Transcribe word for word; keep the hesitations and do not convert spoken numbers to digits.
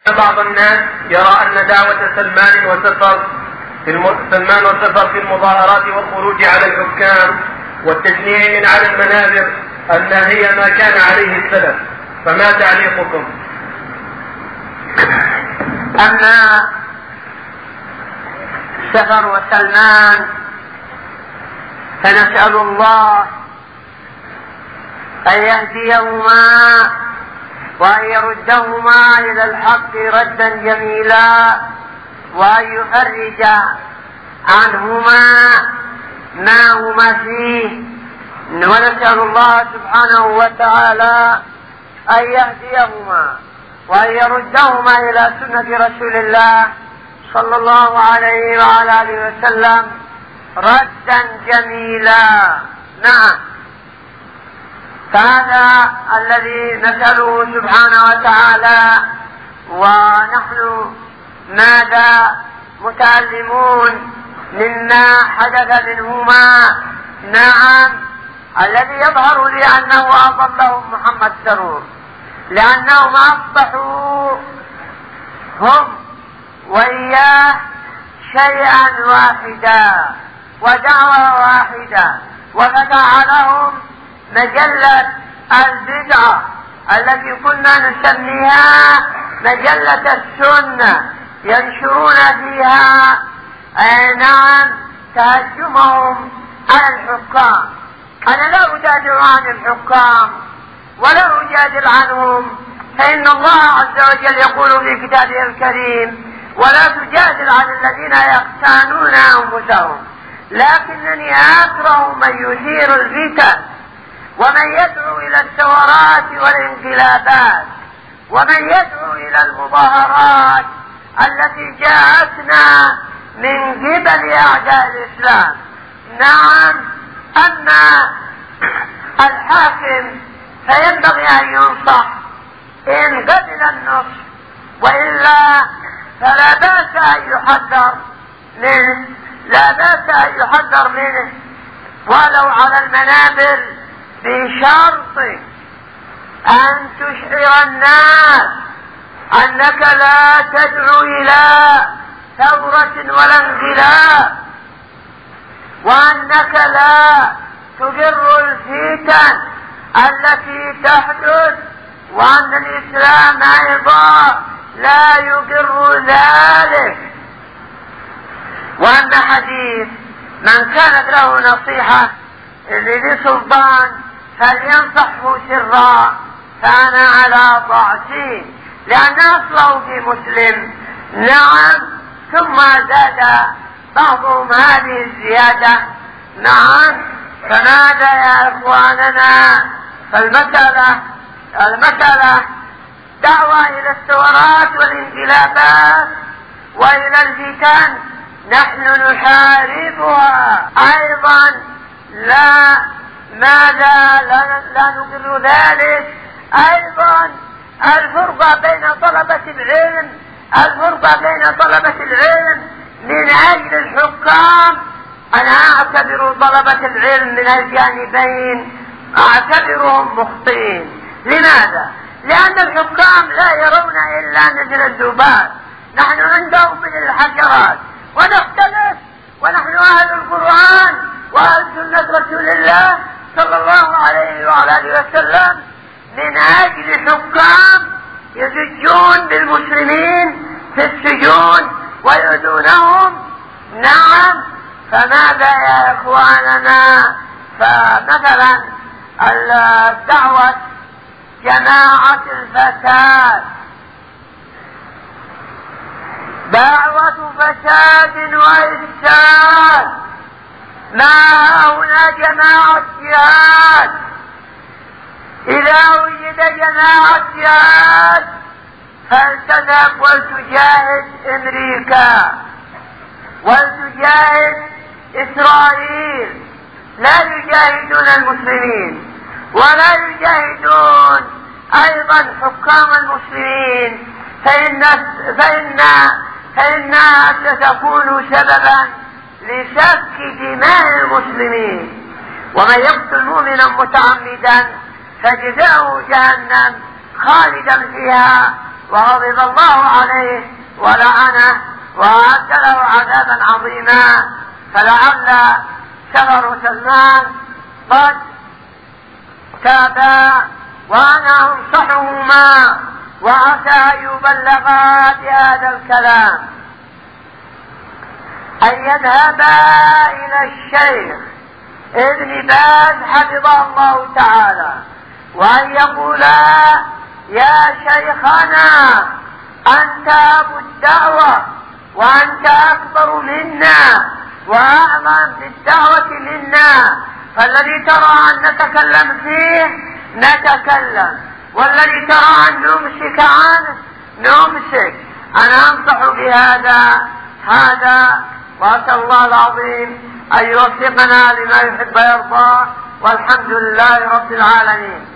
بعض الناس يرى أن دعوة سلمان وسفر في الم... سلمان وسفر في المظاهرات والخروج على الحكام والتجنيع من على المنابر أن هي ما كان عليه السلف، فما تعليقكم؟ أما سفر وسلمان فنسأل الله أن يهديهما وأن يردهما إلى الحق ردا جميلا، وأن يفرج عنهما ما هما فيه، ونسأل الله سبحانه وتعالى أن يهديهما وأن يردهما إلى سنة رسول الله صلى الله عليه وعلى آله وسلم ردا جميلا. نعم، فهذا الذي نسأله سبحانه وتعالى، ونحن ماذا متعلمون مما حدث منهما؟ نعم، الذي يظهر لي أنه أضلهم محمد سرور، لأنهم أصبحوا هم وإياه شيئا واحدا ودعوة واحدة، وفتح لهم مجلة البدعة التي كنا نسميها مجلة السنة، ينشرون فيها نعم تهجمهم على الحكام. أنا لا أجادل عن الحكام ولا أجادل عنهم، فإن الله عز وجل يقول في كتابه الكريم: ولا تجادل عن الذين يختانون أنفسهم، لكنني أكره من يثير الفتن ومن يدعو إلى الثورات والانقلابات ومن يدعو إلى المظاهرات التي جاءتنا من قبل أعداء الإسلام. نعم، أما الحاكم فينبغي أن ينصح إن قبل النصح، وإلا فلا بأس أن يحذر منه، لا بأس أن يحذر منه ولو على المنابر، بشرط أن تشعر الناس أنك لا تدعو إلى ثورة ولا انقلاب، وأنك لا تجر الفتن التي تحدث، وأن الإسلام أيضا لا يجر ذلك. وأن حديث من كانت له نصيحة لذي سلطان فلينصحه سرا، فأنا على ضعفي، لأن أصله في مسلم. نعم، ثم زاد بعضهم هذه الزيادة. نعم، فماذا يا إخواننا؟ فالمسألة المسألة دعوة إلى الثورات والانقلابات وإلى الفتن، نحن نحاربها أيضا، لا ماذا لا, لا نقر ذلك. أيضا الفرقة بين طلبة العلم الفرقة بين طلبة العلم من أجل الحكام، أنا أعتبر طلبة العلم من الجانبين أعتبرهم مخطئين. لماذا؟ لأن الحكام لا يرون إلا مثل الذباب، نحن عندهم من الحشرات، ونختلف، ونحن أهل القرآن وأهل سنة رسول الله صلى الله عليه وعلى آله وسلم، من أجل حكام يزجون بالمسلمين في السجون ويؤذونهم. نعم، فماذا يا إخواننا؟ فمثلا الدعوة جماعة الفساد دعوة فساد وإفساد، ما هنا جماعة جهاد. إذا وجد جماعة جهاد فلتذهب ولتجاهد أمريكا ولتجاهد إسرائيل، لا يجاهدون المسلمين ولا يجاهدون أيضا حكام المسلمين، فإن فإن فإنها ستكون سببا لسفك دماء المسلمين. ومن يقتل مؤمنا متعمدا فجزاؤه جهنم خالدا فيها وغضب الله عليه ولعنه وأعد له عذابا عظيما. فلعل شهر سلمان قد تابا، وأنا أنصحهما وعسى أن يبلغا بهذا الكلام أن يذهبا إلى الشيخ ابن باز حفظه الله تعالى وأن يقولا: يا شيخنا أنت أبو الدعوة وأنت أكبر منا وأعظم بالدعوة منا، فالذي ترى أن نتكلم فيه نتكلم، والذي ترى أن نمسك عنه نمسك. أنا أنصح بهذا هذا، وأسأل الله العظيم أن يوفقنا لما يحب ويرضى، والحمد لله رب العالمين.